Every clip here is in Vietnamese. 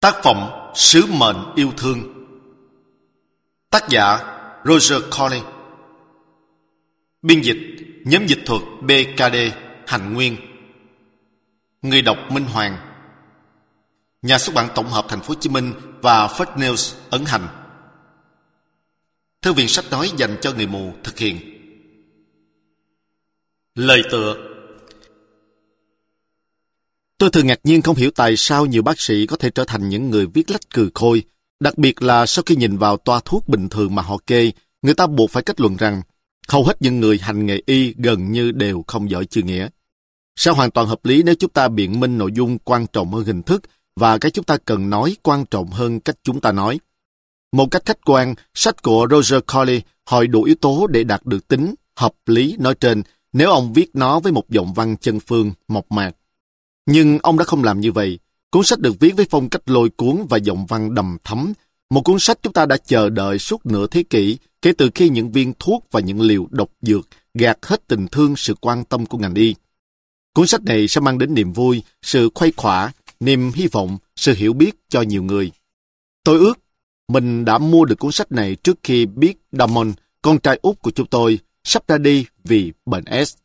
Tác phẩm Sứ mệnh yêu thương. Tác giả Roger Collins. Biên dịch nhóm dịch thuật BKD Hành Nguyên. Người đọc Minh Hoàng. Nhà xuất bản tổng hợp Thành phố Hồ Chí Minh và First News ấn hành. Thư viện sách nói dành cho người mù thực hiện. Lời tựa. Tôi thường ngạc nhiên không hiểu tại sao nhiều bác sĩ có thể trở thành những người viết lách cừ khôi, đặc biệt là sau khi nhìn vào toa thuốc bình thường mà họ kê, người ta buộc phải kết luận rằng hầu hết những người hành nghề y gần như đều không giỏi chữ nghĩa. Sao hoàn toàn hợp lý nếu chúng ta biện minh nội dung quan trọng hơn hình thức và cái chúng ta cần nói quan trọng hơn cách chúng ta nói. Một cách khách quan, sách của Roger Collins hỏi đủ yếu tố để đạt được tính hợp lý nói trên nếu ông viết nó với một giọng văn chân phương, mộc mạc. Nhưng ông đã không làm như vậy. Cuốn sách được viết với phong cách lôi cuốn và giọng văn đầm thấm. Một cuốn sách chúng ta đã chờ đợi suốt nửa thế kỷ kể từ khi những viên thuốc và những liều độc dược gạt hết tình thương, sự quan tâm của ngành y. Cuốn sách này sẽ mang đến niềm vui, sự khuây khỏa, niềm hy vọng, sự hiểu biết cho nhiều người. Tôi ước mình đã mua được cuốn sách này trước khi biết Damon, con trai út của chúng tôi, sắp ra đi vì bệnh S.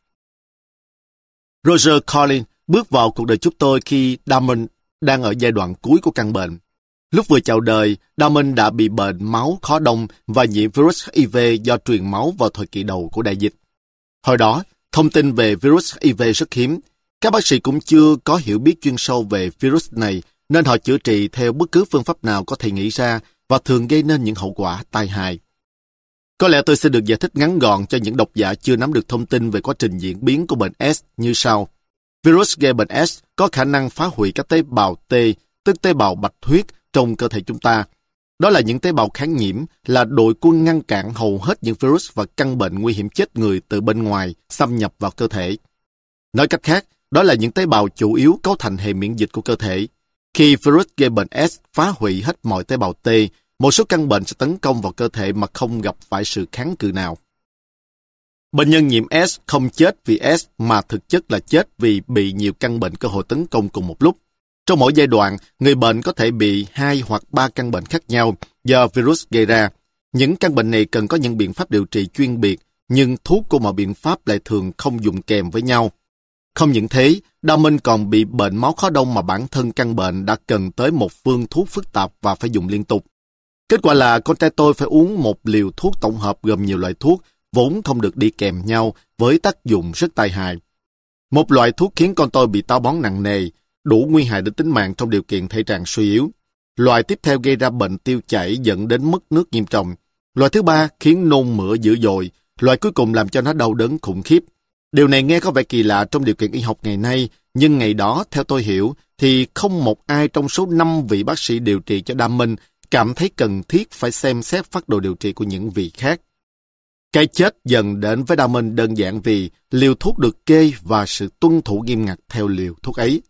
Roger Collins bước vào cuộc đời chúng tôi khi Damon đang ở giai đoạn cuối của căn bệnh. Lúc vừa chào đời, Damon đã bị bệnh máu khó đông và nhiễm virus HIV do truyền máu vào thời kỳ đầu của đại dịch. Hồi đó, thông tin về virus HIV rất hiếm. Các bác sĩ cũng chưa có hiểu biết chuyên sâu về virus này, nên họ chữa trị theo bất cứ phương pháp nào có thể nghĩ ra và thường gây nên những hậu quả tai hại. Có lẽ tôi sẽ được giải thích ngắn gọn cho những độc giả chưa nắm được thông tin về quá trình diễn biến của bệnh S như sau. Virus gây bệnh S có khả năng phá hủy các tế bào T, tức tế bào bạch huyết trong cơ thể chúng ta. Đó là những tế bào kháng nhiễm, là đội quân ngăn cản hầu hết những virus và căn bệnh nguy hiểm chết người từ bên ngoài xâm nhập vào cơ thể. Nói cách khác, đó là những tế bào chủ yếu cấu thành hệ miễn dịch của cơ thể. Khi virus gây bệnh S phá hủy hết mọi tế bào T, một số căn bệnh sẽ tấn công vào cơ thể mà không gặp phải sự kháng cự nào. Bệnh nhân nhiễm S không chết vì S mà thực chất là chết vì bị nhiều căn bệnh cơ hội tấn công cùng một lúc. Trong mỗi giai đoạn, người bệnh có thể bị 2 hoặc 3 căn bệnh khác nhau do virus gây ra. Những căn bệnh này cần có những biện pháp điều trị chuyên biệt, nhưng thuốc của mọi biện pháp lại thường không dùng kèm với nhau. Không những thế, Damon còn bị bệnh máu khó đông mà bản thân căn bệnh đã cần tới một phương thuốc phức tạp và phải dùng liên tục. Kết quả là con trai tôi phải uống một liều thuốc tổng hợp gồm nhiều loại thuốc, vốn không được đi kèm nhau với tác dụng rất tai hại. Một loại thuốc khiến con tôi bị táo bón nặng nề, đủ nguy hại đến tính mạng trong điều kiện thể trạng suy yếu. Loại tiếp theo gây ra bệnh tiêu chảy dẫn đến mất nước nghiêm trọng. Loại thứ ba khiến nôn mửa dữ dội. Loại cuối cùng làm cho nó đau đớn khủng khiếp. Điều này nghe có vẻ kỳ lạ trong điều kiện y học ngày nay, nhưng ngày đó, theo tôi hiểu, thì không một ai trong số 5 vị bác sĩ điều trị cho Damon cảm thấy cần thiết phải xem xét phác đồ điều trị của những vị khác. Cái chết dần đến với Damon đơn giản vì liều thuốc được kê và sự tuân thủ nghiêm ngặt theo liều thuốc ấy.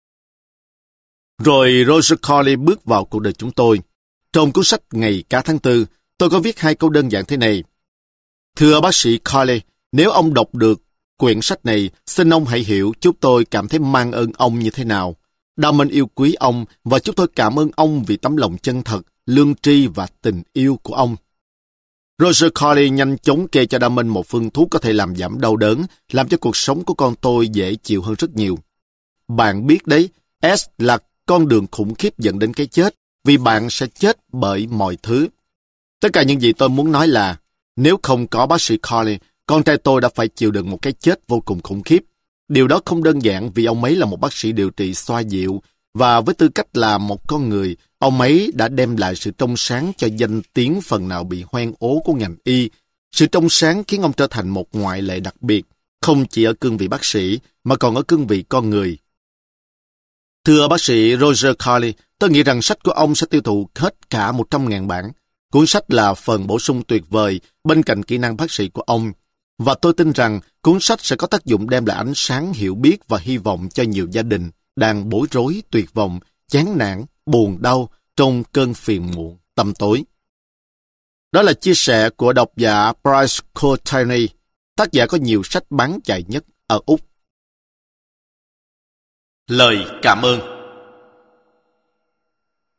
Rồi Roger Collins bước vào cuộc đời chúng tôi. Trong cuốn sách Ngày cả tháng 4, tôi có viết 2 câu đơn giản thế này. Thưa bác sĩ Collins, nếu ông đọc được quyển sách này, xin ông hãy hiểu chúng tôi cảm thấy mang ơn ông như thế nào. Damon yêu quý ông và chúng tôi cảm ơn ông vì tấm lòng chân thật, lương tri và tình yêu của ông. Roger Collins nhanh chóng kê cho Damon một phương thuốc có thể làm giảm đau đớn, làm cho cuộc sống của con tôi dễ chịu hơn rất nhiều. Bạn biết đấy, S là con đường khủng khiếp dẫn đến cái chết, vì bạn sẽ chết bởi mọi thứ. Tất cả những gì tôi muốn nói là, nếu không có bác sĩ Collins, con trai tôi đã phải chịu đựng một cái chết vô cùng khủng khiếp. Điều đó không đơn giản vì ông ấy là một bác sĩ điều trị xoa dịu, và với tư cách là một con người, ông ấy đã đem lại sự trong sáng cho danh tiếng phần nào bị hoen ố của ngành y. Sự trong sáng khiến ông trở thành một ngoại lệ đặc biệt, không chỉ ở cương vị bác sĩ, mà còn ở cương vị con người. Thưa bác sĩ Roger Collins, tôi nghĩ rằng sách của ông sẽ tiêu thụ hết cả 100.000 bản. Cuốn sách là phần bổ sung tuyệt vời bên cạnh kỹ năng bác sĩ của ông. Và tôi tin rằng cuốn sách sẽ có tác dụng đem lại ánh sáng, hiểu biết và hy vọng cho nhiều gia đình đang bối rối, tuyệt vọng, chán nản, buồn đau trong cơn phiền muộn, tăm tối. Đó là chia sẻ của độc giả Bryce Courtney, tác giả có nhiều sách bán chạy nhất ở Úc. Lời cảm ơn.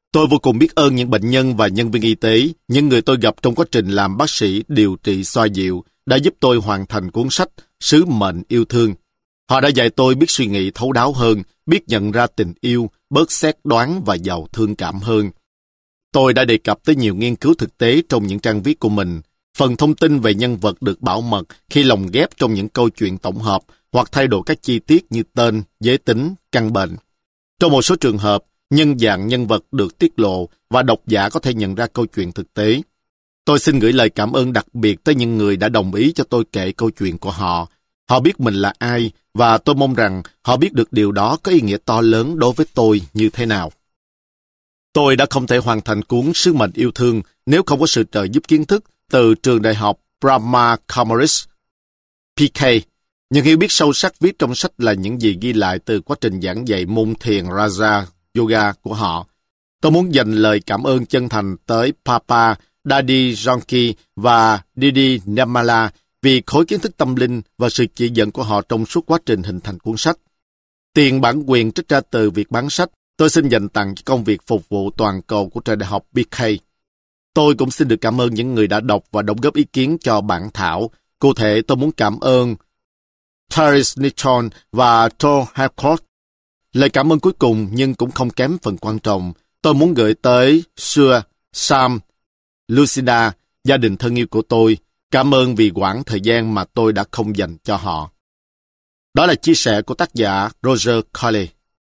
Tôi vô cùng biết ơn những bệnh nhân và nhân viên y tế, những người tôi gặp trong quá trình làm bác sĩ điều trị xoa dịu, đã giúp tôi hoàn thành cuốn sách Sứ mệnh yêu thương. Họ đã dạy tôi biết suy nghĩ thấu đáo hơn, biết nhận ra tình yêu, bớt xét đoán và giàu thương cảm hơn. Tôi đã đề cập tới nhiều nghiên cứu thực tế trong những trang viết của mình. Phần thông tin về nhân vật được bảo mật khi lồng ghép trong những câu chuyện tổng hợp hoặc thay đổi các chi tiết như tên, giới tính, căn bệnh. Trong một số trường hợp, nhân dạng nhân vật được tiết lộ và độc giả có thể nhận ra câu chuyện thực tế. Tôi xin gửi lời cảm ơn đặc biệt tới những người đã đồng ý cho tôi kể câu chuyện của họ. Họ biết mình là ai và tôi mong rằng họ biết được điều đó có ý nghĩa to lớn đối với tôi như thế nào. Tôi đã không thể hoàn thành cuốn Sứ mệnh yêu thương nếu không có sự trợ giúp kiến thức từ trường đại học Brahma Kumaris, PK. Những hiểu biết sâu sắc viết trong sách là những gì ghi lại từ quá trình giảng dạy môn thiền Raja Yoga của họ. Tôi muốn dành lời cảm ơn chân thành tới Papa Dadi Janki và Didi Nirmala vì khối kiến thức tâm linh và sự chỉ dẫn của họ trong suốt quá trình hình thành cuốn sách. Tiền bản quyền trích ra từ việc bán sách, tôi xin dành tặng cho công việc phục vụ toàn cầu của trường đại học BK. Tôi cũng xin được cảm ơn những người đã đọc và đóng góp ý kiến cho bản thảo. Cụ thể, tôi muốn cảm ơn Therese Nichon và Thor Harcourt. Lời cảm ơn cuối cùng nhưng cũng không kém phần quan trọng. Tôi muốn gửi tới Sue, Sam, Lucinda, gia đình thân yêu của tôi. Cảm ơn vì quãng thời gian mà tôi đã không dành cho họ. Đó là chia sẻ của tác giả Roger Colley.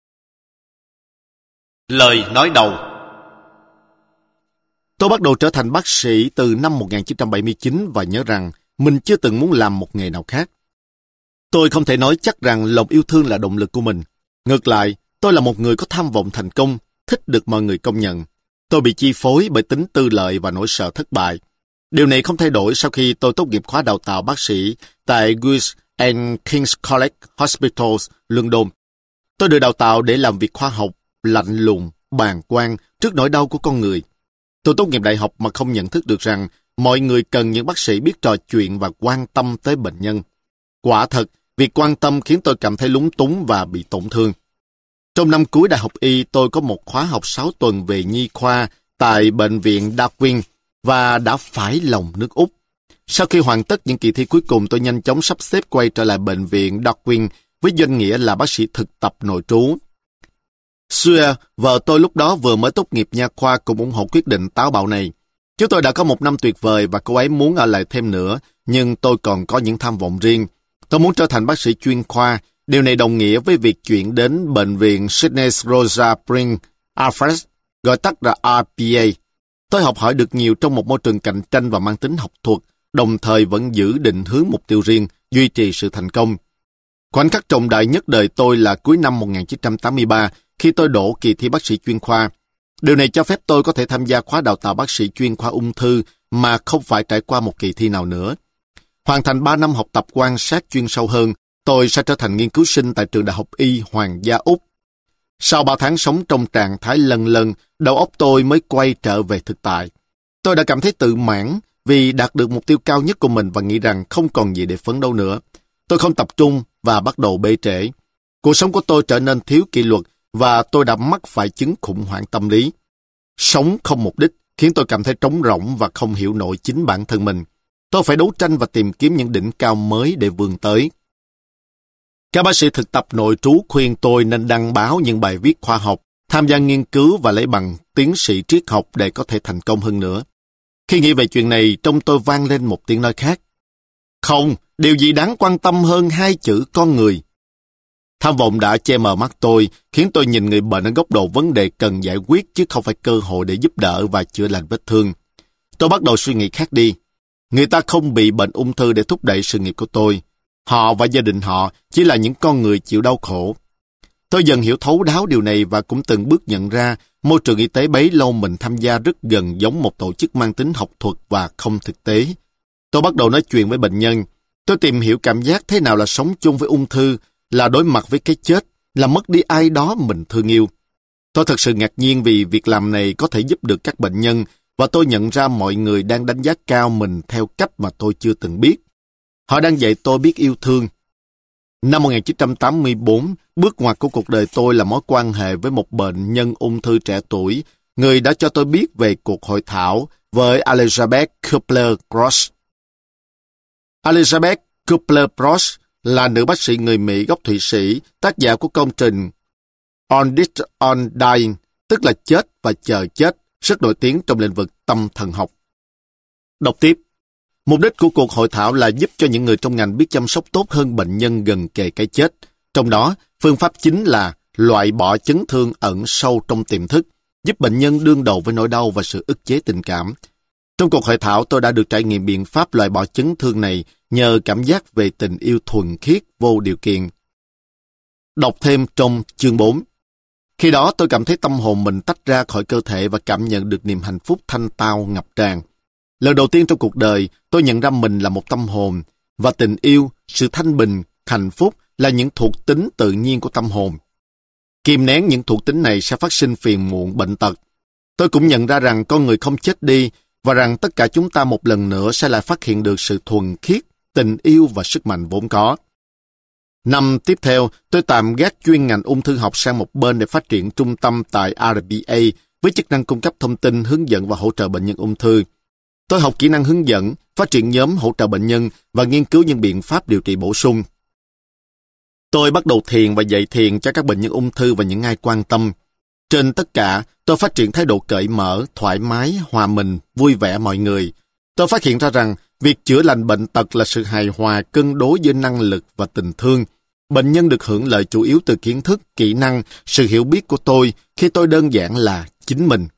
Lời nói đầu. Tôi bắt đầu trở thành bác sĩ từ năm 1979 và nhớ rằng mình chưa từng muốn làm một nghề nào khác. Tôi không thể nói chắc rằng lòng yêu thương là động lực của mình. Ngược lại, tôi là một người có tham vọng thành công, thích được mọi người công nhận. Tôi bị chi phối bởi tính tư lợi và nỗi sợ thất bại. Điều này không thay đổi sau khi tôi tốt nghiệp khóa đào tạo bác sĩ tại Guildford and King's College Hospitals, London. Tôi được đào tạo để làm việc khoa học, lạnh lùng, bàng quan trước nỗi đau của con người. Tôi tốt nghiệp đại học mà không nhận thức được rằng mọi người cần những bác sĩ biết trò chuyện và quan tâm tới bệnh nhân. Quả thật, việc quan tâm khiến tôi cảm thấy lúng túng và bị tổn thương. Trong năm cuối đại học y, tôi có một khóa học 6 tuần về nhi khoa tại bệnh viện Darwin và đã phải lòng nước Úc. Sau khi hoàn tất những kỳ thi cuối cùng, tôi nhanh chóng sắp xếp quay trở lại bệnh viện Darwin với danh nghĩa là bác sĩ thực tập nội trú. Sue, vợ tôi lúc đó vừa mới tốt nghiệp nha khoa, cũng ủng hộ quyết định táo bạo này. Chúng tôi đã có một năm tuyệt vời và cô ấy muốn ở lại thêm nữa, nhưng tôi còn có những tham vọng riêng. Tôi muốn trở thành bác sĩ chuyên khoa. Điều này đồng nghĩa với việc chuyển đến bệnh viện Sydney Rosa Spring, Alfred, gọi tắt là RPA. Tôi học hỏi được nhiều trong một môi trường cạnh tranh và mang tính học thuật, đồng thời vẫn giữ định hướng mục tiêu riêng, duy trì sự thành công. Khoảnh khắc trọng đại nhất đời tôi là cuối năm 1983, khi tôi đỗ kỳ thi bác sĩ chuyên khoa. Điều này cho phép tôi có thể tham gia khóa đào tạo bác sĩ chuyên khoa ung thư mà không phải trải qua một kỳ thi nào nữa. Hoàn thành 3 năm học tập quan sát chuyên sâu hơn, tôi sẽ trở thành nghiên cứu sinh tại trường đại học y Hoàng gia Úc. Sau 3 tháng sống trong trạng thái lân lân, đầu óc tôi mới quay trở về thực tại. Tôi đã cảm thấy tự mãn vì đạt được mục tiêu cao nhất của mình và nghĩ rằng không còn gì để phấn đấu nữa. Tôi không tập trung và bắt đầu bê trễ. Cuộc sống của tôi trở nên thiếu kỷ luật và tôi đã mắc phải chứng khủng hoảng tâm lý. Sống không mục đích khiến tôi cảm thấy trống rỗng và không hiểu nổi chính bản thân mình. Tôi phải đấu tranh và tìm kiếm những đỉnh cao mới để vươn tới. Các bác sĩ thực tập nội trú khuyên tôi nên đăng báo những bài viết khoa học, tham gia nghiên cứu và lấy bằng tiến sĩ triết học để có thể thành công hơn nữa. Khi nghĩ về chuyện này, trong tôi vang lên một tiếng nói khác. Không, điều gì đáng quan tâm hơn 2 chữ con người. Tham vọng đã che mờ mắt tôi, khiến tôi nhìn người bệnh ở góc độ vấn đề cần giải quyết chứ không phải cơ hội để giúp đỡ và chữa lành vết thương. Tôi bắt đầu suy nghĩ khác đi. Người ta không bị bệnh ung thư để thúc đẩy sự nghiệp của tôi. Họ và gia đình họ chỉ là những con người chịu đau khổ. Tôi dần hiểu thấu đáo điều này và cũng từng bước nhận ra môi trường y tế bấy lâu mình tham gia rất gần giống một tổ chức mang tính học thuật và không thực tế. Tôi bắt đầu nói chuyện với bệnh nhân. Tôi tìm hiểu cảm giác thế nào là sống chung với ung thư, là đối mặt với cái chết, là mất đi ai đó mình thương yêu. Tôi thật sự ngạc nhiên vì việc làm này có thể giúp được các bệnh nhân và tôi nhận ra mọi người đang đánh giá cao mình theo cách mà tôi chưa từng biết. Họ đang dạy tôi biết yêu thương. Năm 1984, bước ngoặt của cuộc đời tôi là mối quan hệ với một bệnh nhân ung thư trẻ tuổi người đã cho tôi biết về cuộc hội thảo với Elizabeth Kubler-Ross. Elizabeth Kubler-Ross là nữ bác sĩ người Mỹ gốc Thụy Sĩ, tác giả của công trình On Death on Dying, tức là chết và chờ chết, rất nổi tiếng trong lĩnh vực tâm thần học. Đọc tiếp. Mục đích của cuộc hội thảo là giúp cho những người trong ngành biết chăm sóc tốt hơn bệnh nhân gần kề cái chết. Trong đó, phương pháp chính là loại bỏ chấn thương ẩn sâu trong tiềm thức, giúp bệnh nhân đương đầu với nỗi đau và sự ức chế tình cảm. Trong cuộc hội thảo, tôi đã được trải nghiệm biện pháp loại bỏ chấn thương này nhờ cảm giác về tình yêu thuần khiết vô điều kiện. Đọc thêm trong chương 4. Khi đó tôi cảm thấy tâm hồn mình tách ra khỏi cơ thể và cảm nhận được niềm hạnh phúc thanh tao ngập tràn. Lần đầu tiên trong cuộc đời, tôi nhận ra mình là một tâm hồn, và tình yêu, sự thanh bình, hạnh phúc là những thuộc tính tự nhiên của tâm hồn. Kìm nén những thuộc tính này sẽ phát sinh phiền muộn, bệnh tật. Tôi cũng nhận ra rằng con người không chết đi, và rằng tất cả chúng ta một lần nữa sẽ lại phát hiện được sự thuần khiết, tình yêu và sức mạnh vốn có. Năm tiếp theo, tôi tạm gác chuyên ngành ung thư học sang một bên để phát triển trung tâm tại RBA với chức năng cung cấp thông tin, hướng dẫn và hỗ trợ bệnh nhân ung thư. Tôi học kỹ năng hướng dẫn, phát triển nhóm hỗ trợ bệnh nhân và nghiên cứu những biện pháp điều trị bổ sung. Tôi bắt đầu thiền và dạy thiền cho các bệnh nhân ung thư và những ai quan tâm. Trên tất cả, tôi phát triển thái độ cởi mở, thoải mái, hòa mình, vui vẻ mọi người. Tôi phát hiện ra rằng việc chữa lành bệnh tật là sự hài hòa cân đối giữa năng lực và tình thương. Bệnh nhân được hưởng lợi chủ yếu từ kiến thức, kỹ năng, sự hiểu biết của tôi khi tôi đơn giản là chính mình.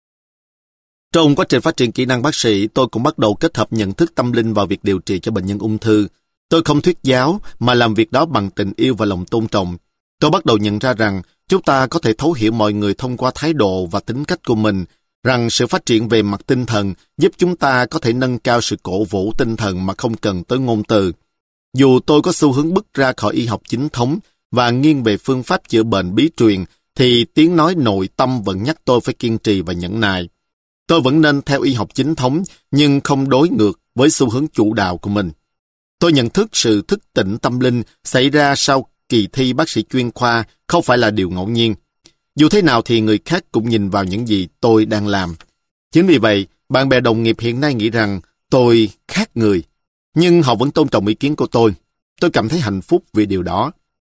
Trong quá trình phát triển kỹ năng bác sĩ, tôi cũng bắt đầu kết hợp nhận thức tâm linh vào việc điều trị cho bệnh nhân ung thư. Tôi không thuyết giáo, mà làm việc đó bằng tình yêu và lòng tôn trọng. Tôi bắt đầu nhận ra rằng chúng ta có thể thấu hiểu mọi người thông qua thái độ và tính cách của mình, rằng sự phát triển về mặt tinh thần giúp chúng ta có thể nâng cao sự cổ vũ tinh thần mà không cần tới ngôn từ. Dù tôi có xu hướng bước ra khỏi y học chính thống và nghiêng về phương pháp chữa bệnh bí truyền, thì tiếng nói nội tâm vẫn nhắc tôi phải kiên trì và nhẫn nại. Tôi vẫn nên theo y học chính thống, nhưng không đối ngược với xu hướng chủ đạo của mình. Tôi nhận thức sự thức tỉnh tâm linh xảy ra sau kỳ thi bác sĩ chuyên khoa không phải là điều ngẫu nhiên. Dù thế nào thì người khác cũng nhìn vào những gì tôi đang làm. Chính vì vậy, bạn bè đồng nghiệp hiện nay nghĩ rằng tôi khác người, nhưng họ vẫn tôn trọng ý kiến của tôi. Tôi cảm thấy hạnh phúc vì điều đó.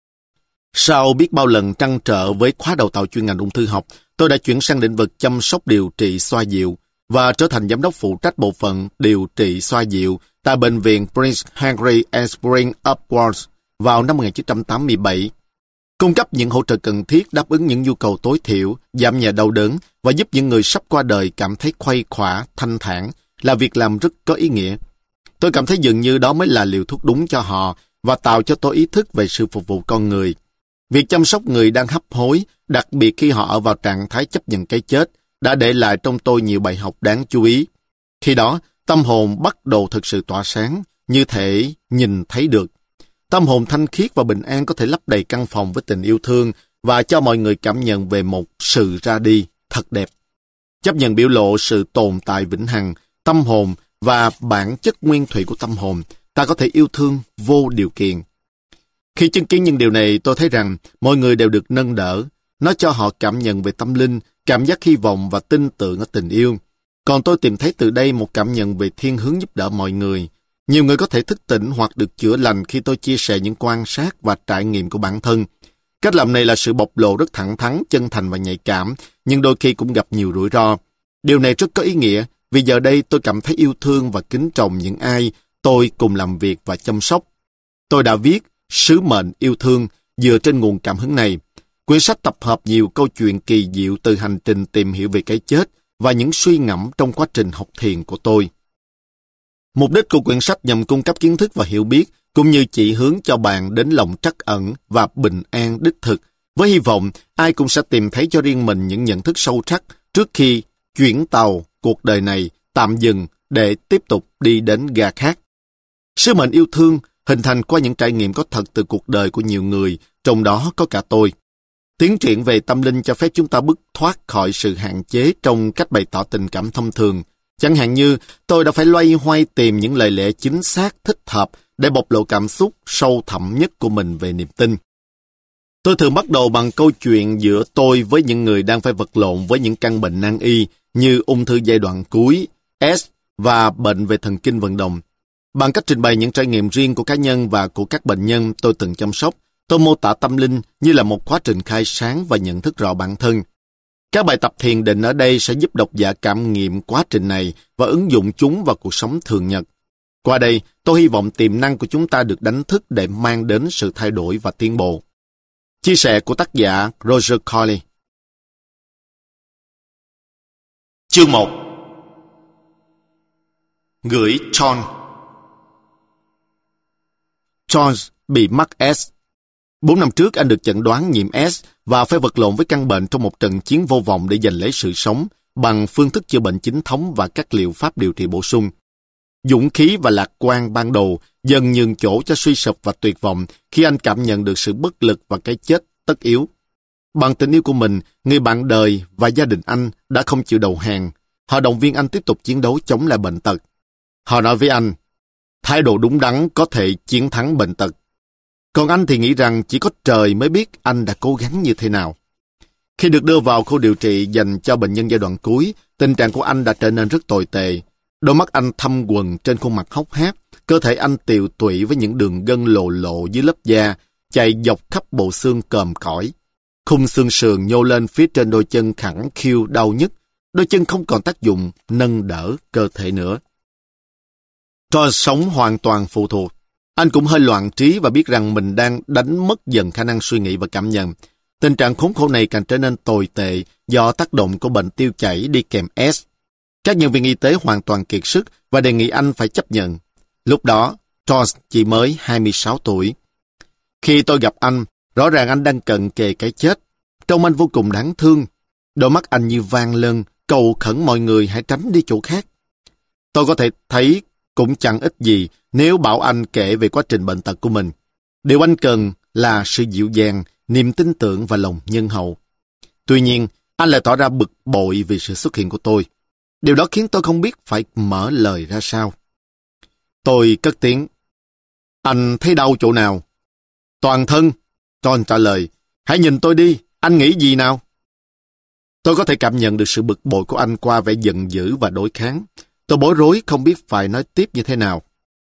Sau biết bao lần trăn trở với khóa đào tạo chuyên ngành ung thư học, tôi đã chuyển sang lĩnh vực chăm sóc điều trị xoa dịu và trở thành giám đốc phụ trách bộ phận điều trị xoa dịu tại bệnh viện Prince Henry and Spring Upwards vào năm 1987. Cung cấp những hỗ trợ cần thiết đáp ứng những nhu cầu tối thiểu, giảm nhẹ đau đớn và giúp những người sắp qua đời cảm thấy khuây khỏa, thanh thản là việc làm rất có ý nghĩa. Tôi cảm thấy dường như đó mới là liều thuốc đúng cho họ và tạo cho tôi ý thức về sự phục vụ con người. Việc chăm sóc người đang hấp hối, đặc biệt khi họ ở vào trạng thái chấp nhận cái chết, đã để lại trong tôi nhiều bài học đáng chú ý. Khi đó, tâm hồn bắt đầu thực sự tỏa sáng, như thể nhìn thấy được. Tâm hồn thanh khiết và bình an có thể lấp đầy căn phòng với tình yêu thương và cho mọi người cảm nhận về một sự ra đi thật đẹp. Chấp nhận biểu lộ sự tồn tại vĩnh hằng, tâm hồn và bản chất nguyên thủy của tâm hồn, ta có thể yêu thương vô điều kiện. Khi chứng kiến những điều này, tôi thấy rằng mọi người đều được nâng đỡ. Nó cho họ cảm nhận về tâm linh, cảm giác hy vọng và tin tưởng ở tình yêu. Còn tôi tìm thấy từ đây một cảm nhận về thiên hướng giúp đỡ mọi người. Nhiều người có thể thức tỉnh hoặc được chữa lành khi tôi chia sẻ những quan sát và trải nghiệm của bản thân. Cách làm này là sự bộc lộ rất thẳng thắn, chân thành và nhạy cảm, nhưng đôi khi cũng gặp nhiều rủi ro. Điều này rất có ý nghĩa, vì giờ đây tôi cảm thấy yêu thương và kính trọng những ai tôi cùng làm việc và chăm sóc. Tôi đã viết Sứ mệnh yêu thương dựa trên nguồn cảm hứng này. Quyển sách tập hợp nhiều câu chuyện kỳ diệu từ hành trình tìm hiểu về cái chết và những suy ngẫm trong quá trình học thiền của tôi. Mục đích của quyển sách nhằm cung cấp kiến thức và hiểu biết, cũng như chỉ hướng cho bạn đến lòng trắc ẩn và bình an đích thực, với hy vọng ai cũng sẽ tìm thấy cho riêng mình những nhận thức sâu sắc trước khi chuyển tàu cuộc đời này tạm dừng để tiếp tục đi đến ga khác. Sứ mệnh yêu thương hình thành qua những trải nghiệm có thật từ cuộc đời của nhiều người, trong đó có cả tôi. Tiến triển về tâm linh cho phép chúng ta bứt thoát khỏi sự hạn chế trong cách bày tỏ tình cảm thông thường. Chẳng hạn như tôi đã phải loay hoay tìm những lời lẽ chính xác, thích hợp để bộc lộ cảm xúc sâu thẳm nhất của mình về niềm tin. Tôi thường bắt đầu bằng câu chuyện giữa tôi với những người đang phải vật lộn với những căn bệnh nan y như ung thư giai đoạn cuối, S và bệnh về thần kinh vận động. Bằng cách trình bày những trải nghiệm riêng của cá nhân và của các bệnh nhân tôi từng chăm sóc, tôi mô tả tâm linh như là một quá trình khai sáng và nhận thức rõ bản thân. Các bài tập thiền định ở đây sẽ giúp độc giả cảm nghiệm quá trình này và ứng dụng chúng vào cuộc sống thường nhật. Qua đây, tôi hy vọng tiềm năng của chúng ta được đánh thức để mang đến sự thay đổi và tiến bộ. Chia sẻ của tác giả Roger Coley. Chương 1. Gửi John. John bị mắc S. 4 năm trước anh được chẩn đoán nhiễm S và phải vật lộn với căn bệnh trong một trận chiến vô vọng để giành lấy sự sống bằng phương thức chữa bệnh chính thống và các liệu pháp điều trị bổ sung. Dũng khí và lạc quan ban đầu dần nhường chỗ cho suy sụp và tuyệt vọng khi anh cảm nhận được sự bất lực và cái chết tất yếu. Bằng tình yêu của mình, người bạn đời và gia đình anh đã không chịu đầu hàng. Họ động viên anh tiếp tục chiến đấu chống lại bệnh tật. Họ nói với anh, thái độ đúng đắn có thể chiến thắng bệnh tật. Còn anh thì nghĩ rằng chỉ có trời mới biết anh đã cố gắng như thế nào. Khi được đưa vào khu điều trị dành cho bệnh nhân giai đoạn cuối, tình trạng của anh đã trở nên rất tồi tệ. Đôi mắt anh thâm quầng trên khuôn mặt hốc hác, cơ thể anh tiều tụy với những đường gân lồ lộ dưới lớp da, chạy dọc khắp bộ xương còm cõi. Khung xương sườn nhô lên phía trên đôi chân khẳng khiu đau nhức, đôi chân không còn tác dụng nâng đỡ cơ thể nữa. Cho sống hoàn toàn phụ thuộc. Anh cũng hơi loạn trí và biết rằng mình đang đánh mất dần khả năng suy nghĩ và cảm nhận. Tình trạng khốn khổ này càng trở nên tồi tệ do tác động của bệnh tiêu chảy đi kèm S. Các nhân viên y tế hoàn toàn kiệt sức và đề nghị anh phải chấp nhận. Lúc đó, George chỉ mới 26 tuổi. Khi tôi gặp anh, rõ ràng anh đang cận kề cái chết. Trông anh vô cùng đáng thương. Đôi mắt anh như vang lên, cầu khẩn mọi người hãy tránh đi chỗ khác. Tôi có thể thấy cũng chẳng ích gì nếu bảo anh kể về quá trình bệnh tật của mình. Điều anh cần là sự dịu dàng, niềm tin tưởng và lòng nhân hậu. Tuy nhiên, anh lại tỏ ra bực bội vì sự xuất hiện của tôi. Điều đó khiến tôi không biết phải mở lời ra sao. Tôi cất tiếng. Anh thấy đau chỗ nào? Toàn thân. John trả lời. Hãy nhìn tôi đi, anh nghĩ gì nào? Tôi có thể cảm nhận được sự bực bội của anh qua vẻ giận dữ và đối kháng. Tôi bối rối không biết phải nói tiếp như thế nào.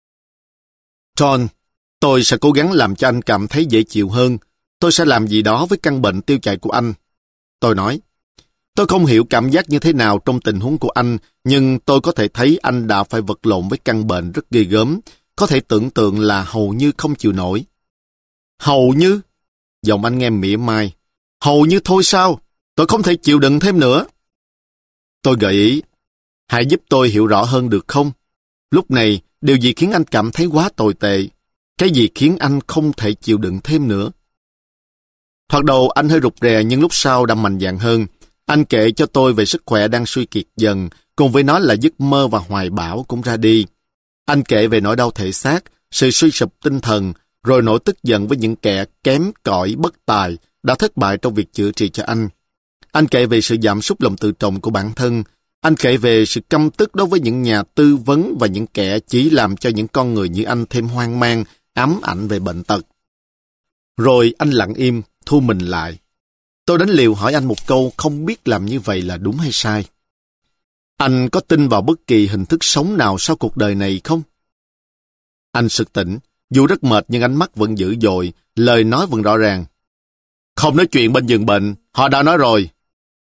John, tôi sẽ cố gắng làm cho anh cảm thấy dễ chịu hơn. Tôi sẽ làm gì đó với căn bệnh tiêu chảy của anh. Tôi nói. Tôi không hiểu cảm giác như thế nào trong tình huống của anh, nhưng tôi có thể thấy anh đã phải vật lộn với căn bệnh rất ghê gớm, có thể tưởng tượng là hầu như không chịu nổi. Hầu như? Giọng anh nghe mỉa mai. Hầu như thôi sao? Tôi không thể chịu đựng thêm nữa. Tôi gợi ý. Hãy giúp tôi hiểu rõ hơn được không? Lúc này, điều gì khiến anh cảm thấy quá tồi tệ? Cái gì khiến anh không thể chịu đựng thêm nữa? Thoạt đầu anh hơi rụt rè nhưng lúc sau đã mạnh dạn hơn. Anh kể cho tôi về sức khỏe đang suy kiệt dần, cùng với nó là giấc mơ và hoài bão cũng ra đi. Anh kể về nỗi đau thể xác, sự suy sụp tinh thần, rồi nỗi tức giận với những kẻ kém cỏi bất tài đã thất bại trong việc chữa trị cho anh. Anh kể về sự giảm sút lòng tự trọng của bản thân. Anh kể về sự căm tức đối với những nhà tư vấn và những kẻ chỉ làm cho những con người như anh thêm hoang mang, ám ảnh về bệnh tật. Rồi anh lặng im, thu mình lại. Tôi đánh liều hỏi anh một câu không biết làm như vậy là đúng hay sai. Anh có tin vào bất kỳ hình thức sống nào sau cuộc đời này không? Anh sực tỉnh, dù rất mệt nhưng ánh mắt vẫn dữ dội, lời nói vẫn rõ ràng. Không nói chuyện bên giường bệnh, họ đã nói rồi.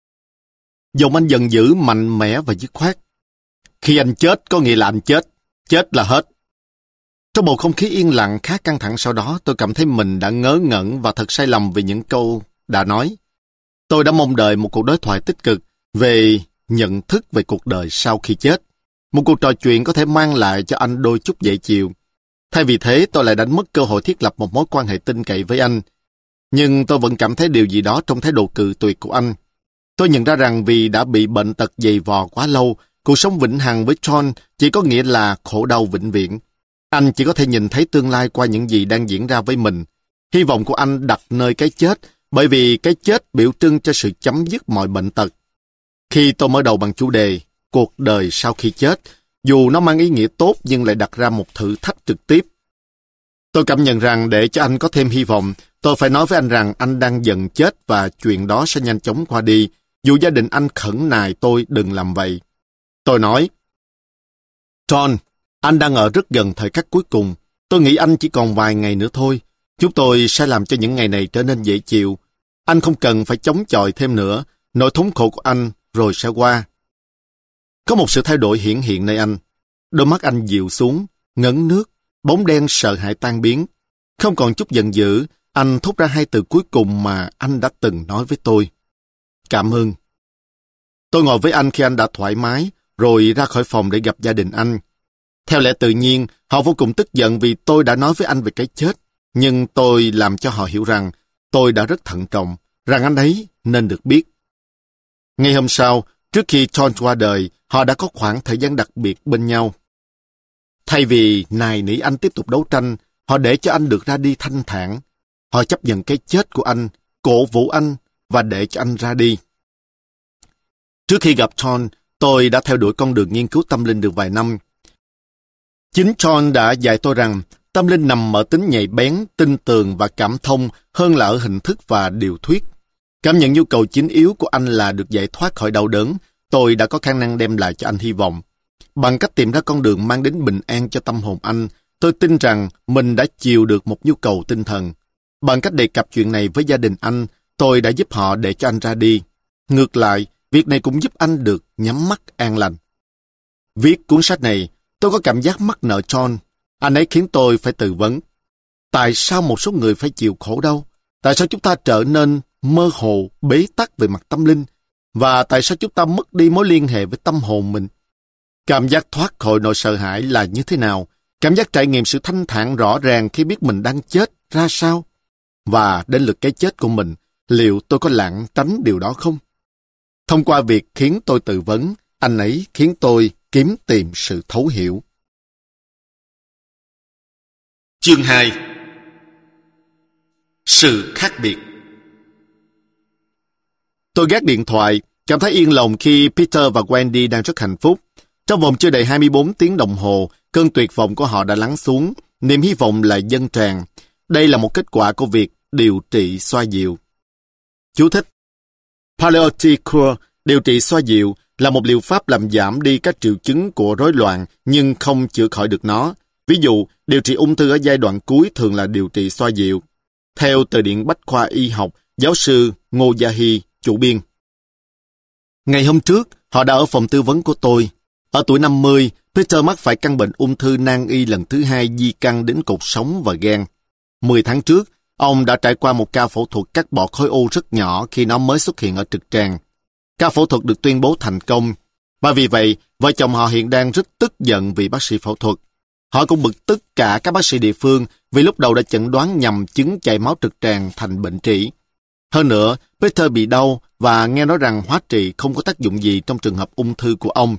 Giọng anh giận dữ, mạnh mẽ và dứt khoát. Khi anh chết có nghĩa là anh chết, chết là hết. Trong bầu không khí yên lặng khá căng thẳng sau đó, tôi cảm thấy mình đã ngớ ngẩn và thật sai lầm vì những câu đã nói. Tôi đã mong đợi một cuộc đối thoại tích cực về nhận thức về cuộc đời sau khi chết. Một cuộc trò chuyện có thể mang lại cho anh đôi chút dễ chịu. Thay vì thế, tôi lại đánh mất cơ hội thiết lập một mối quan hệ tin cậy với anh. Nhưng tôi vẫn cảm thấy điều gì đó trong thái độ cự tuyệt của anh. Tôi nhận ra rằng vì đã bị bệnh tật dày vò quá lâu, cuộc sống vĩnh hằng với John chỉ có nghĩa là khổ đau vĩnh viễn. Anh chỉ có thể nhìn thấy tương lai qua những gì đang diễn ra với mình. Hy vọng của anh đặt nơi cái chết, bởi vì cái chết biểu trưng cho sự chấm dứt mọi bệnh tật. Khi tôi mở đầu bằng chủ đề cuộc đời sau khi chết, dù nó mang ý nghĩa tốt nhưng lại đặt ra một thử thách trực tiếp. Tôi cảm nhận rằng để cho anh có thêm hy vọng, tôi phải nói với anh rằng anh đang dần chết và chuyện đó sẽ nhanh chóng qua đi, dù gia đình anh khẩn nài tôi đừng làm vậy. Tôi nói, John, anh đang ở rất gần thời khắc cuối cùng. Tôi nghĩ anh chỉ còn vài ngày nữa thôi. Chúng tôi sẽ làm cho những ngày này trở nên dễ chịu. Anh không cần phải chống chọi thêm nữa. Nỗi thống khổ của anh rồi sẽ qua. Có một sự thay đổi hiển hiện nơi anh. Đôi mắt anh dịu xuống, ngấn nước, bóng đen sợ hãi tan biến. Không còn chút giận dữ, anh thốt ra hai từ cuối cùng mà anh đã từng nói với tôi. Cảm ơn. Tôi ngồi với anh khi anh đã thoải mái, rồi ra khỏi phòng để gặp gia đình anh. Theo lẽ tự nhiên, họ vô cùng tức giận vì tôi đã nói với anh về cái chết. Nhưng tôi làm cho họ hiểu rằng tôi đã rất thận trọng, rằng anh ấy nên được biết. Ngày hôm sau, trước khi John qua đời, họ đã có khoảng thời gian đặc biệt bên nhau. Thay vì nài nỉ anh tiếp tục đấu tranh, họ để cho anh được ra đi thanh thản. Họ chấp nhận cái chết của anh, cổ vũ anh và để cho anh ra đi. Trước khi gặp John, tôi đã theo đuổi con đường nghiên cứu tâm linh được vài năm. Chính John đã dạy tôi rằng tâm linh nằm ở tính nhạy bén, tin tường và cảm thông hơn là ở hình thức và điều thuyết. Cảm nhận nhu cầu chính yếu của anh là được giải thoát khỏi đau đớn. Tôi đã có khả năng đem lại cho anh hy vọng. Bằng cách tìm ra con đường mang đến bình an cho tâm hồn anh, tôi tin rằng mình đã chịu được một nhu cầu tinh thần. Bằng cách đề cập chuyện này với gia đình anh, tôi đã giúp họ để cho anh ra đi. Ngược lại, việc này cũng giúp anh được nhắm mắt an lành. Viết cuốn sách này, tôi có cảm giác mắc nợ John. Anh ấy khiến tôi phải tự vấn. Tại sao một số người phải chịu khổ đau? Tại sao chúng ta trở nên mơ hồ, bế tắc về mặt tâm linh? Và tại sao chúng ta mất đi mối liên hệ với tâm hồn mình? Cảm giác thoát khỏi nỗi sợ hãi là như thế nào? Cảm giác trải nghiệm sự thanh thản rõ ràng khi biết mình đang chết ra sao? Và đến lượt cái chết của mình, liệu tôi có lảng tránh điều đó không? Thông qua việc khiến tôi tự vấn, anh ấy khiến tôi kiếm tìm sự thấu hiểu. Chương 2. Sự khác biệt. Tôi gác điện thoại, cảm thấy yên lòng khi Peter và Wendy đang rất hạnh phúc. Trong vòng chưa đầy 24 tiếng đồng hồ, cơn tuyệt vọng của họ đã lắng xuống, niềm hy vọng lại dâng tràn. Đây là một kết quả của việc điều trị xoa dịu. Chú thích: Palliative Cure, điều trị xoa dịu, là một liệu pháp làm giảm đi các triệu chứng của rối loạn nhưng không chữa khỏi được nó. Ví dụ, điều trị ung thư ở giai đoạn cuối thường là điều trị xoa dịu. Theo từ điển Bách khoa y học, giáo sư Ngô Gia Hy, chủ biên. Ngày hôm trước, họ đã ở phòng tư vấn của tôi. Ở tuổi 50, Peter mắc phải căn bệnh ung thư nan y lần thứ 2 di căn đến cột sống và gan. 10 tháng trước, ông đã trải qua một ca phẫu thuật cắt bỏ khối u rất nhỏ khi nó mới xuất hiện ở trực tràng. Ca phẫu thuật được tuyên bố thành công, và vì vậy, vợ chồng họ hiện đang rất tức giận vì bác sĩ phẫu thuật. Họ cũng bực tức cả các bác sĩ địa phương vì lúc đầu đã chẩn đoán nhầm chứng chảy máu trực tràng thành bệnh trĩ. Hơn nữa, Peter bị đau và nghe nói rằng hóa trị không có tác dụng gì trong trường hợp ung thư của ông.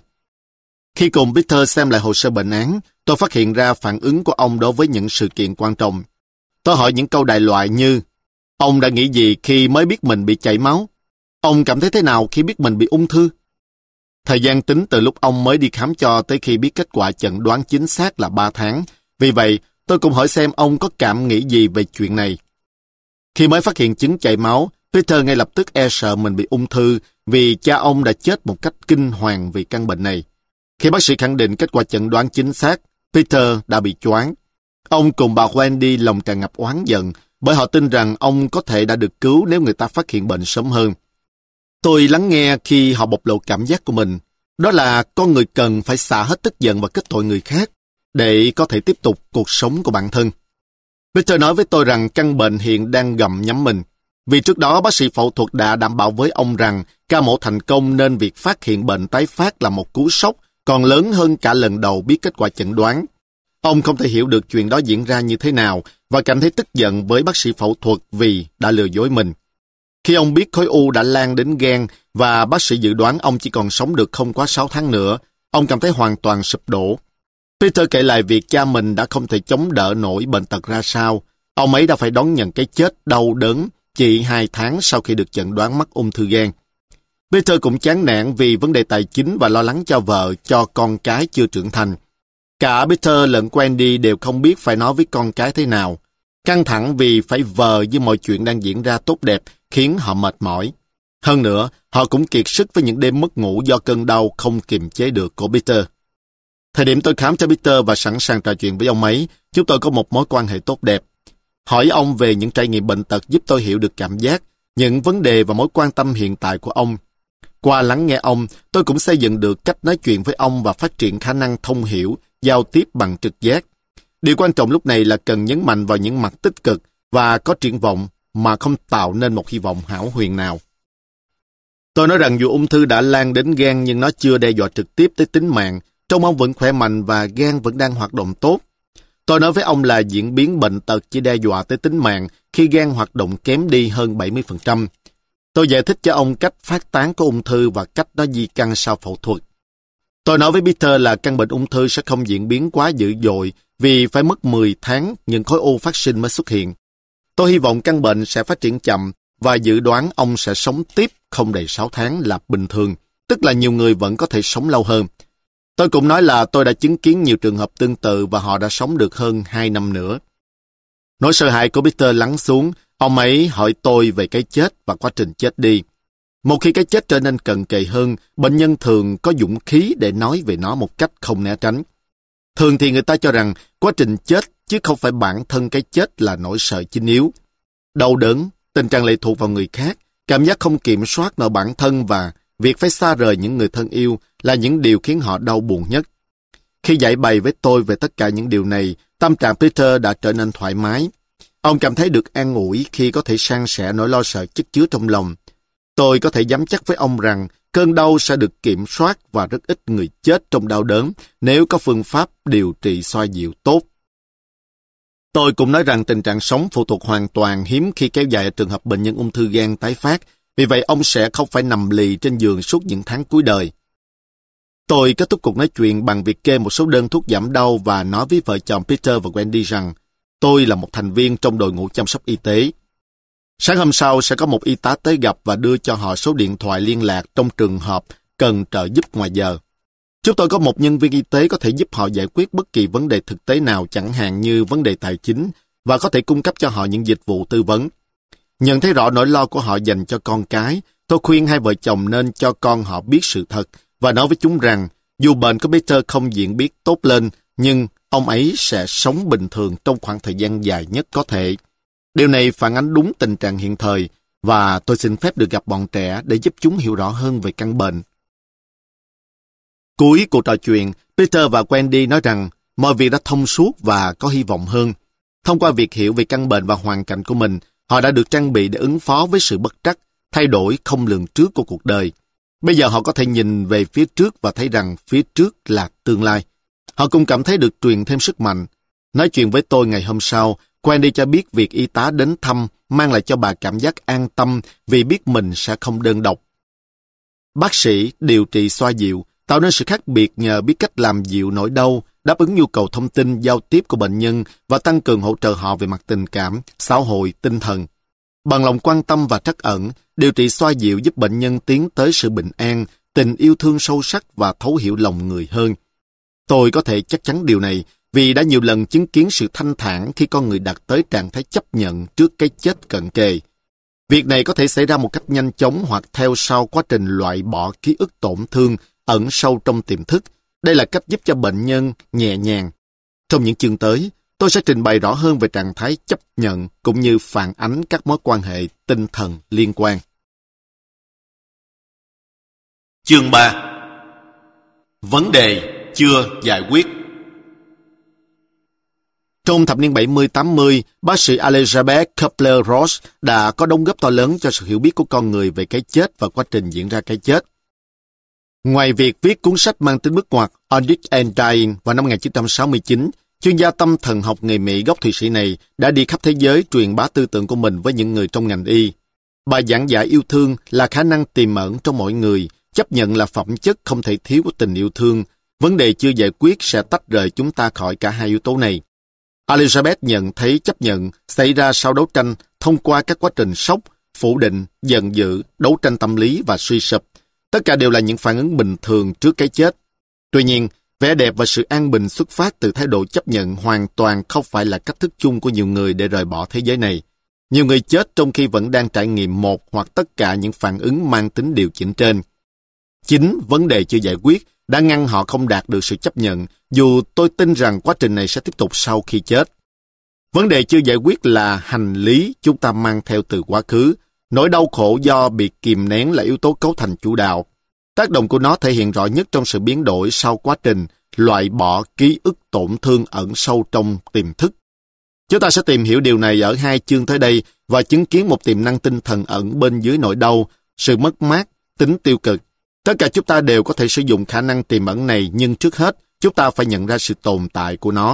Khi cùng Peter xem lại hồ sơ bệnh án, tôi phát hiện ra phản ứng của ông đối với những sự kiện quan trọng. Tôi hỏi những câu đại loại như: ông đã nghĩ gì khi mới biết mình bị chảy máu? Ông cảm thấy thế nào khi biết mình bị ung thư? Thời gian tính từ lúc ông mới đi khám cho tới khi biết kết quả chẩn đoán chính xác là 3 tháng. Vì vậy, tôi cũng hỏi xem ông có cảm nghĩ gì về chuyện này. Khi mới phát hiện chứng chảy máu, Peter ngay lập tức e sợ mình bị ung thư vì cha ông đã chết một cách kinh hoàng vì căn bệnh này. Khi bác sĩ khẳng định kết quả chẩn đoán chính xác, Peter đã bị choáng. Ông cùng bà Wendy lòng tràn ngập oán giận bởi họ tin rằng ông có thể đã được cứu nếu người ta phát hiện bệnh sớm hơn. Tôi lắng nghe khi họ bộc lộ cảm giác của mình. Đó là con người cần phải xả hết tức giận và kết tội người khác để có thể tiếp tục cuộc sống của bản thân. Peter nói với tôi rằng căn bệnh hiện đang gặm nhấm mình. Vì trước đó bác sĩ phẫu thuật đã đảm bảo với ông rằng ca mổ thành công nên việc phát hiện bệnh tái phát là một cú sốc còn lớn hơn cả lần đầu biết kết quả chẩn đoán. Ông không thể hiểu được chuyện đó diễn ra như thế nào và cảm thấy tức giận với bác sĩ phẫu thuật vì đã lừa dối mình. Khi ông biết khối u đã lan đến gan và bác sĩ dự đoán ông chỉ còn sống được không quá 6 tháng nữa, ông cảm thấy hoàn toàn sụp đổ. Peter kể lại việc cha mình đã không thể chống đỡ nổi bệnh tật ra sao. Ông ấy đã phải đón nhận cái chết đau đớn chỉ 2 tháng sau khi được chẩn đoán mắc ung thư gan. Peter cũng chán nản vì vấn đề tài chính và lo lắng cho vợ, cho con cái chưa trưởng thành. Cả Peter lẫn Wendy đều không biết phải nói với con cái thế nào. Căng thẳng vì phải vờ như mọi chuyện đang diễn ra tốt đẹp khiến họ mệt mỏi. Hơn nữa, họ cũng kiệt sức với những đêm mất ngủ do cơn đau không kiềm chế được của Peter. Thời điểm tôi khám cho Peter và sẵn sàng trò chuyện với ông ấy, chúng tôi có một mối quan hệ tốt đẹp. Hỏi ông về những trải nghiệm bệnh tật giúp tôi hiểu được cảm giác, những vấn đề và mối quan tâm hiện tại của ông. Qua lắng nghe ông, tôi cũng xây dựng được cách nói chuyện với ông và phát triển khả năng thông hiểu, giao tiếp bằng trực giác. Điều quan trọng lúc này là cần nhấn mạnh vào những mặt tích cực và có triển vọng mà không tạo nên một hy vọng hão huyền nào. Tôi nói rằng dù ung thư đã lan đến gan nhưng nó chưa đe dọa trực tiếp tới tính mạng, trông ông vẫn khỏe mạnh và gan vẫn đang hoạt động tốt. Tôi nói với ông là diễn biến bệnh tật chỉ đe dọa tới tính mạng khi gan hoạt động kém đi hơn 70%. Tôi giải thích cho ông cách phát tán của ung thư và cách nó di căn sau phẫu thuật. Tôi nói với Peter là căn bệnh ung thư sẽ không diễn biến quá dữ dội vì phải mất 10 tháng những khối u phát sinh mới xuất hiện. Tôi hy vọng căn bệnh sẽ phát triển chậm và dự đoán ông sẽ sống tiếp không đầy 6 tháng là bình thường, tức là nhiều người vẫn có thể sống lâu hơn. Tôi cũng nói là tôi đã chứng kiến nhiều trường hợp tương tự và họ đã sống được hơn 2 năm nữa. Nỗi sợ hãi của Peter lắng xuống, ông ấy hỏi tôi về cái chết và quá trình chết đi. Một khi cái chết trở nên cận kề hơn, bệnh nhân thường có dũng khí để nói về nó một cách không né tránh. Thường thì người ta cho rằng quá trình chết chứ không phải bản thân cái chết là nỗi sợ chính yếu. Đau đớn, tình trạng lệ thuộc vào người khác, cảm giác không kiểm soát nổi bản thân và việc phải xa rời những người thân yêu là những điều khiến họ đau buồn nhất. Khi giải bày với tôi về tất cả những điều này, tâm trạng Peter đã trở nên thoải mái. Ông cảm thấy được an ủi khi có thể san sẻ nỗi lo sợ chất chứa trong lòng. Tôi có thể dám chắc với ông rằng cơn đau sẽ được kiểm soát và rất ít người chết trong đau đớn nếu có phương pháp điều trị xoa dịu tốt. Tôi cũng nói rằng tình trạng sống phụ thuộc hoàn toàn hiếm khi kéo dài ở trường hợp bệnh nhân ung thư gan tái phát, vì vậy ông sẽ không phải nằm lì trên giường suốt những tháng cuối đời. Tôi kết thúc cuộc nói chuyện bằng việc kê một số đơn thuốc giảm đau và nói với vợ chồng Peter và Wendy rằng tôi là một thành viên trong đội ngũ chăm sóc y tế. Sáng hôm sau sẽ có một y tá tới gặp và đưa cho họ số điện thoại liên lạc trong trường hợp cần trợ giúp ngoài giờ. Chúng tôi có một nhân viên y tế có thể giúp họ giải quyết bất kỳ vấn đề thực tế nào, chẳng hạn như vấn đề tài chính, và có thể cung cấp cho họ những dịch vụ tư vấn. Nhận thấy rõ nỗi lo của họ dành cho con cái, tôi khuyên hai vợ chồng nên cho con họ biết sự thật và nói với chúng rằng dù bệnh của Peter không diễn biến tốt lên, nhưng ông ấy sẽ sống bình thường trong khoảng thời gian dài nhất có thể. Điều này phản ánh đúng tình trạng hiện thời và tôi xin phép được gặp bọn trẻ để giúp chúng hiểu rõ hơn về căn bệnh. Cuối cuộc trò chuyện, Peter và Wendy nói rằng mọi việc đã thông suốt và có hy vọng hơn. Thông qua việc hiểu về căn bệnh và hoàn cảnh của mình, họ đã được trang bị để ứng phó với sự bất trắc, thay đổi không lường trước của cuộc đời. Bây giờ họ có thể nhìn về phía trước và thấy rằng phía trước là tương lai. Họ cũng cảm thấy được truyền thêm sức mạnh. Nói chuyện với tôi ngày hôm sau, Wendy cho biết việc y tá đến thăm mang lại cho bà cảm giác an tâm vì biết mình sẽ không đơn độc. Bác sĩ điều trị xoa dịu, tạo nên sự khác biệt nhờ biết cách làm dịu nỗi đau, đáp ứng nhu cầu thông tin, giao tiếp của bệnh nhân và tăng cường hỗ trợ họ về mặt tình cảm, xã hội, tinh thần. Bằng lòng quan tâm và trắc ẩn, điều trị xoa dịu giúp bệnh nhân tiến tới sự bình an, tình yêu thương sâu sắc và thấu hiểu lòng người hơn. Tôi có thể chắc chắn điều này vì đã nhiều lần chứng kiến sự thanh thản khi con người đạt tới trạng thái chấp nhận trước cái chết cận kề. Việc này có thể xảy ra một cách nhanh chóng hoặc theo sau quá trình loại bỏ ký ức tổn thương ẩn sâu trong tiềm thức. Đây là cách giúp cho bệnh nhân nhẹ nhàng. Trong những chương tới, tôi sẽ trình bày rõ hơn về trạng thái chấp nhận cũng như phản ánh các mối quan hệ tinh thần liên quan. Chương 3. Vấn đề chưa giải quyết. Trong thập niên 70-80, bác sĩ Elizabeth Kubler-Ross đã có đóng góp to lớn cho sự hiểu biết của con người về cái chết và quá trình diễn ra cái chết. Ngoài việc viết cuốn sách mang tính bước ngoặt On Death and Dying vào năm 1969, chuyên gia tâm thần học người Mỹ gốc Thụy Sĩ này đã đi khắp thế giới truyền bá tư tưởng của mình với những người trong ngành y. Bà giảng giải yêu thương là khả năng tiềm ẩn trong mỗi người, chấp nhận là phẩm chất không thể thiếu của tình yêu thương. Vấn đề chưa giải quyết sẽ tách rời chúng ta khỏi cả hai yếu tố này. Elizabeth nhận thấy chấp nhận xảy ra sau đấu tranh thông qua các quá trình sốc, phủ định, giận dữ, đấu tranh tâm lý và suy sụp. Tất cả đều là những phản ứng bình thường trước cái chết. Tuy nhiên, Vẻ đẹp và sự an bình xuất phát từ thái độ chấp nhận hoàn toàn không phải là cách thức chung của nhiều người để rời bỏ thế giới này. Nhiều người chết trong khi vẫn đang trải nghiệm một hoặc tất cả những phản ứng mang tính điều chỉnh trên. Chính vấn đề chưa giải quyết đã ngăn họ không đạt được sự chấp nhận, dù tôi tin rằng quá trình này sẽ tiếp tục sau khi chết. Vấn đề chưa giải quyết là hành lý chúng ta mang theo từ quá khứ. Nỗi đau khổ do bị kìm nén là yếu tố cấu thành chủ đạo. Tác động của nó thể hiện rõ nhất trong sự biến đổi sau quá trình loại bỏ ký ức tổn thương ẩn sâu trong tiềm thức. Chúng ta sẽ tìm hiểu điều này ở 2 chương tới đây và chứng kiến một tiềm năng tinh thần ẩn bên dưới nỗi đau, sự mất mát, tính tiêu cực. Tất cả chúng ta đều có thể sử dụng khả năng tiềm ẩn này, nhưng trước hết, chúng ta phải nhận ra sự tồn tại của nó.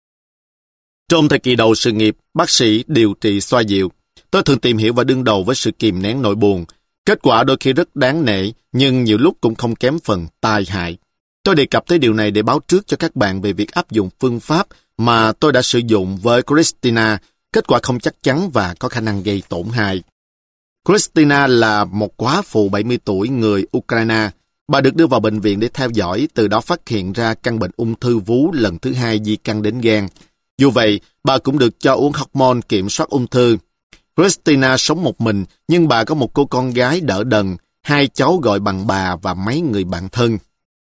Trong thời kỳ đầu sự nghiệp, bác sĩ điều trị xoa dịu, tôi thường tìm hiểu và đương đầu với sự kìm nén nỗi buồn. Kết quả đôi khi rất đáng nể, nhưng nhiều lúc cũng không kém phần tai hại. Tôi đề cập tới điều này để báo trước cho các bạn về việc áp dụng phương pháp mà tôi đã sử dụng với Christina. Kết quả không chắc chắn và có khả năng gây tổn hại. Christina là một góa phụ 70 tuổi người Ukraine. Bà được đưa vào bệnh viện để theo dõi, từ đó phát hiện ra căn bệnh ung thư vú lần thứ 2 di căn đến gan. Dù vậy, bà cũng được cho uống hormone kiểm soát ung thư. Christina sống một mình, nhưng bà có một cô con gái đỡ đần, 2 cháu gọi bằng bà và mấy người bạn thân.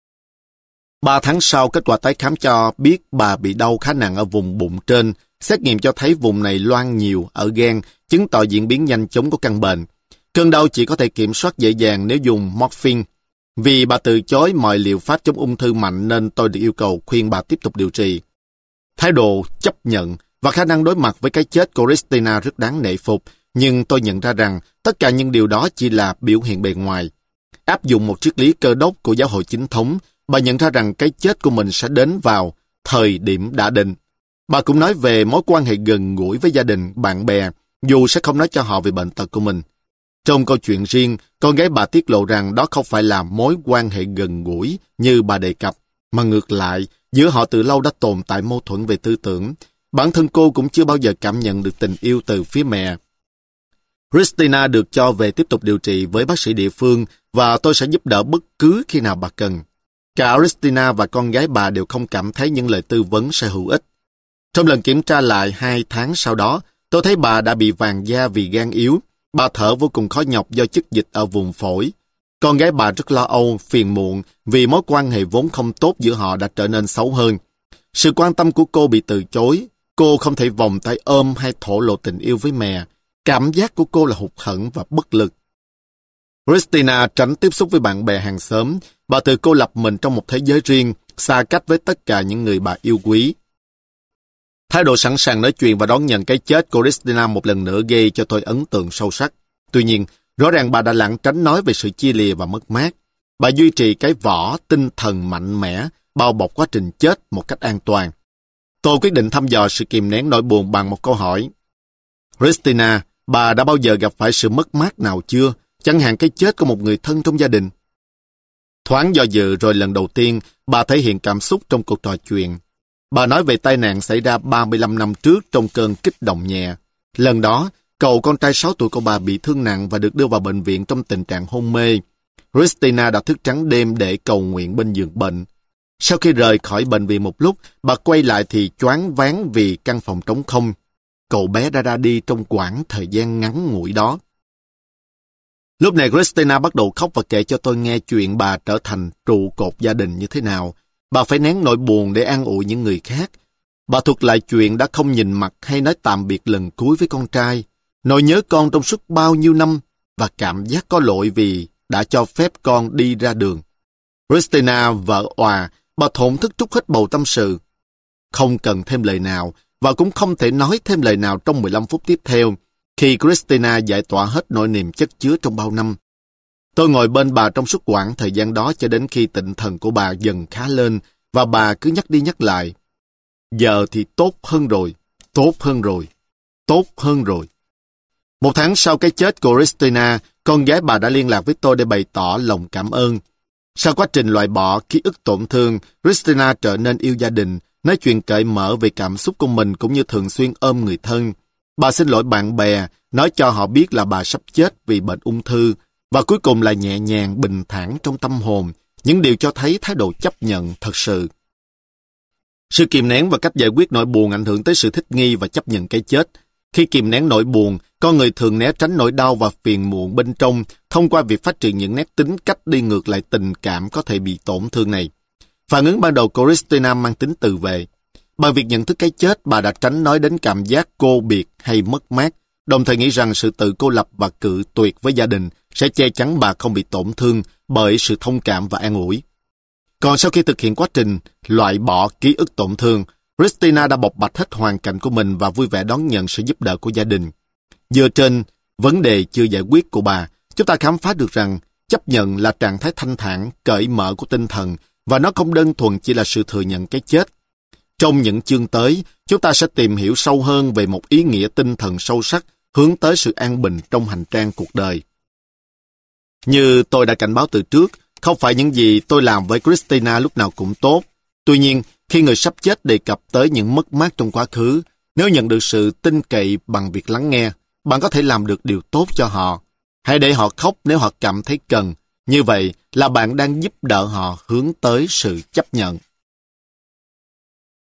3 tháng sau, kết quả tái khám cho biết bà bị đau khá nặng ở vùng bụng trên. Xét nghiệm cho thấy vùng này loang nhiều ở gan, chứng tỏ diễn biến nhanh chóng của căn bệnh. Cơn đau chỉ có thể kiểm soát dễ dàng nếu dùng morphine. Vì bà từ chối mọi liệu pháp chống ung thư mạnh nên tôi được yêu cầu khuyên bà tiếp tục điều trị. Thái độ chấp nhận và khả năng đối mặt với cái chết của Christina rất đáng nể phục, nhưng tôi nhận ra rằng tất cả những điều đó chỉ là biểu hiện bề ngoài. Áp dụng một triết lý cơ đốc của giáo hội chính thống, bà nhận ra rằng cái chết của mình sẽ đến vào thời điểm đã định. Bà cũng nói về mối quan hệ gần gũi với gia đình, bạn bè, dù sẽ không nói cho họ về bệnh tật của mình. Trong câu chuyện riêng, con gái bà tiết lộ rằng đó không phải là mối quan hệ gần gũi như bà đề cập, mà ngược lại, giữa họ từ lâu đã tồn tại mâu thuẫn về tư tưởng. Bản thân cô cũng chưa bao giờ cảm nhận được tình yêu từ phía mẹ. Christina được cho về tiếp tục điều trị với bác sĩ địa phương và tôi sẽ giúp đỡ bất cứ khi nào bà cần. Cả Christina và con gái bà đều không cảm thấy những lời tư vấn sẽ hữu ích. Trong lần kiểm tra lại 2 tháng sau đó, tôi thấy bà đã bị vàng da vì gan yếu. Bà thở vô cùng khó nhọc do chất dịch ở vùng phổi. Con gái bà rất lo âu, phiền muộn vì mối quan hệ vốn không tốt giữa họ đã trở nên xấu hơn. Sự quan tâm của cô bị từ chối. Cô không thể vòng tay ôm hay thổ lộ tình yêu với mẹ. Cảm giác của cô là hụt hẫng và bất lực. Christina tránh tiếp xúc với bạn bè hàng xóm. Bà tự cô lập mình trong một thế giới riêng, xa cách với tất cả những người bà yêu quý. Thái độ sẵn sàng nói chuyện và đón nhận cái chết của Christina một lần nữa gây cho tôi ấn tượng sâu sắc. Tuy nhiên, rõ ràng bà đã lảng tránh nói về sự chia lìa và mất mát. Bà duy trì cái vỏ tinh thần mạnh mẽ, bao bọc quá trình chết một cách an toàn. Tôi quyết định thăm dò sự kìm nén nỗi buồn bằng một câu hỏi. Christina, bà đã bao giờ gặp phải sự mất mát nào chưa? Chẳng hạn cái chết của một người thân trong gia đình. Thoáng do dự rồi lần đầu tiên, bà thể hiện cảm xúc trong cuộc trò chuyện. Bà nói về tai nạn xảy ra 35 năm trước trong cơn kích động nhẹ. Lần đó, cậu con trai 6 tuổi của bà bị thương nặng và được đưa vào bệnh viện trong tình trạng hôn mê. Christina đã thức trắng đêm để cầu nguyện bên giường bệnh. Sau khi rời khỏi bệnh viện một lúc, bà quay lại thì choáng váng vì căn phòng trống không. Cậu bé đã ra đi trong quãng thời gian ngắn ngủi đó. Lúc này Christina bắt đầu khóc và kể cho tôi nghe chuyện bà trở thành trụ cột gia đình như thế nào. Bà phải nén nỗi buồn để an ủi những người khác. Bà thuật lại chuyện đã không nhìn mặt hay nói tạm biệt lần cuối với con trai. Nỗi nhớ con trong suốt bao nhiêu năm và cảm giác có lỗi vì đã cho phép con đi ra đường. Christina vợ òa, bà thổn thức trút hết bầu tâm sự. Không cần thêm lời nào và cũng không thể nói thêm lời nào trong 15 phút tiếp theo khi Christina giải tỏa hết nỗi niềm chất chứa trong bao năm. Tôi ngồi bên bà trong suốt quãng thời gian đó cho đến khi tinh thần của bà dần khá lên và bà cứ nhắc đi nhắc lại. Giờ thì tốt hơn rồi, tốt hơn rồi, tốt hơn rồi. 1 tháng sau cái chết của Christina, con gái bà đã liên lạc với tôi để bày tỏ lòng cảm ơn. Sau quá trình loại bỏ ký ức tổn thương, Christina trở nên yêu gia đình, nói chuyện cởi mở về cảm xúc của mình cũng như thường xuyên ôm người thân. Bà xin lỗi bạn bè, nói cho họ biết là bà sắp chết vì bệnh ung thư, và cuối cùng là nhẹ nhàng, bình thản trong tâm hồn, những điều cho thấy thái độ chấp nhận thật sự. Sự kìm nén và cách giải quyết nỗi buồn ảnh hưởng tới sự thích nghi và chấp nhận cái chết. Khi kìm nén nỗi buồn, con người thường né tránh nỗi đau và phiền muộn bên trong thông qua việc phát triển những nét tính cách đi ngược lại tình cảm có thể bị tổn thương này. Phản ứng ban đầu của Christina mang tính tự vệ. Bằng việc nhận thức cái chết, bà đã tránh nói đến cảm giác cô biệt hay mất mát, đồng thời nghĩ rằng sự tự cô lập và cự tuyệt với gia đình sẽ che chắn bà không bị tổn thương bởi sự thông cảm và an ủi. Còn sau khi thực hiện quá trình loại bỏ ký ức tổn thương, Christina đã bộc bạch hết hoàn cảnh của mình và vui vẻ đón nhận sự giúp đỡ của gia đình. Dựa trên vấn đề chưa giải quyết của bà, chúng ta khám phá được rằng chấp nhận là trạng thái thanh thản, cởi mở của tinh thần và nó không đơn thuần chỉ là sự thừa nhận cái chết. Trong những chương tới, chúng ta sẽ tìm hiểu sâu hơn về một ý nghĩa tinh thần sâu sắc hướng tới sự an bình trong hành trang cuộc đời. Như tôi đã cảnh báo từ trước, không phải những gì tôi làm với Christina lúc nào cũng tốt. Tuy nhiên, khi người sắp chết đề cập tới những mất mát trong quá khứ, nếu nhận được sự tin cậy bằng việc lắng nghe, bạn có thể làm được điều tốt cho họ. Hãy để họ khóc nếu họ cảm thấy cần. Như vậy là bạn đang giúp đỡ họ hướng tới sự chấp nhận.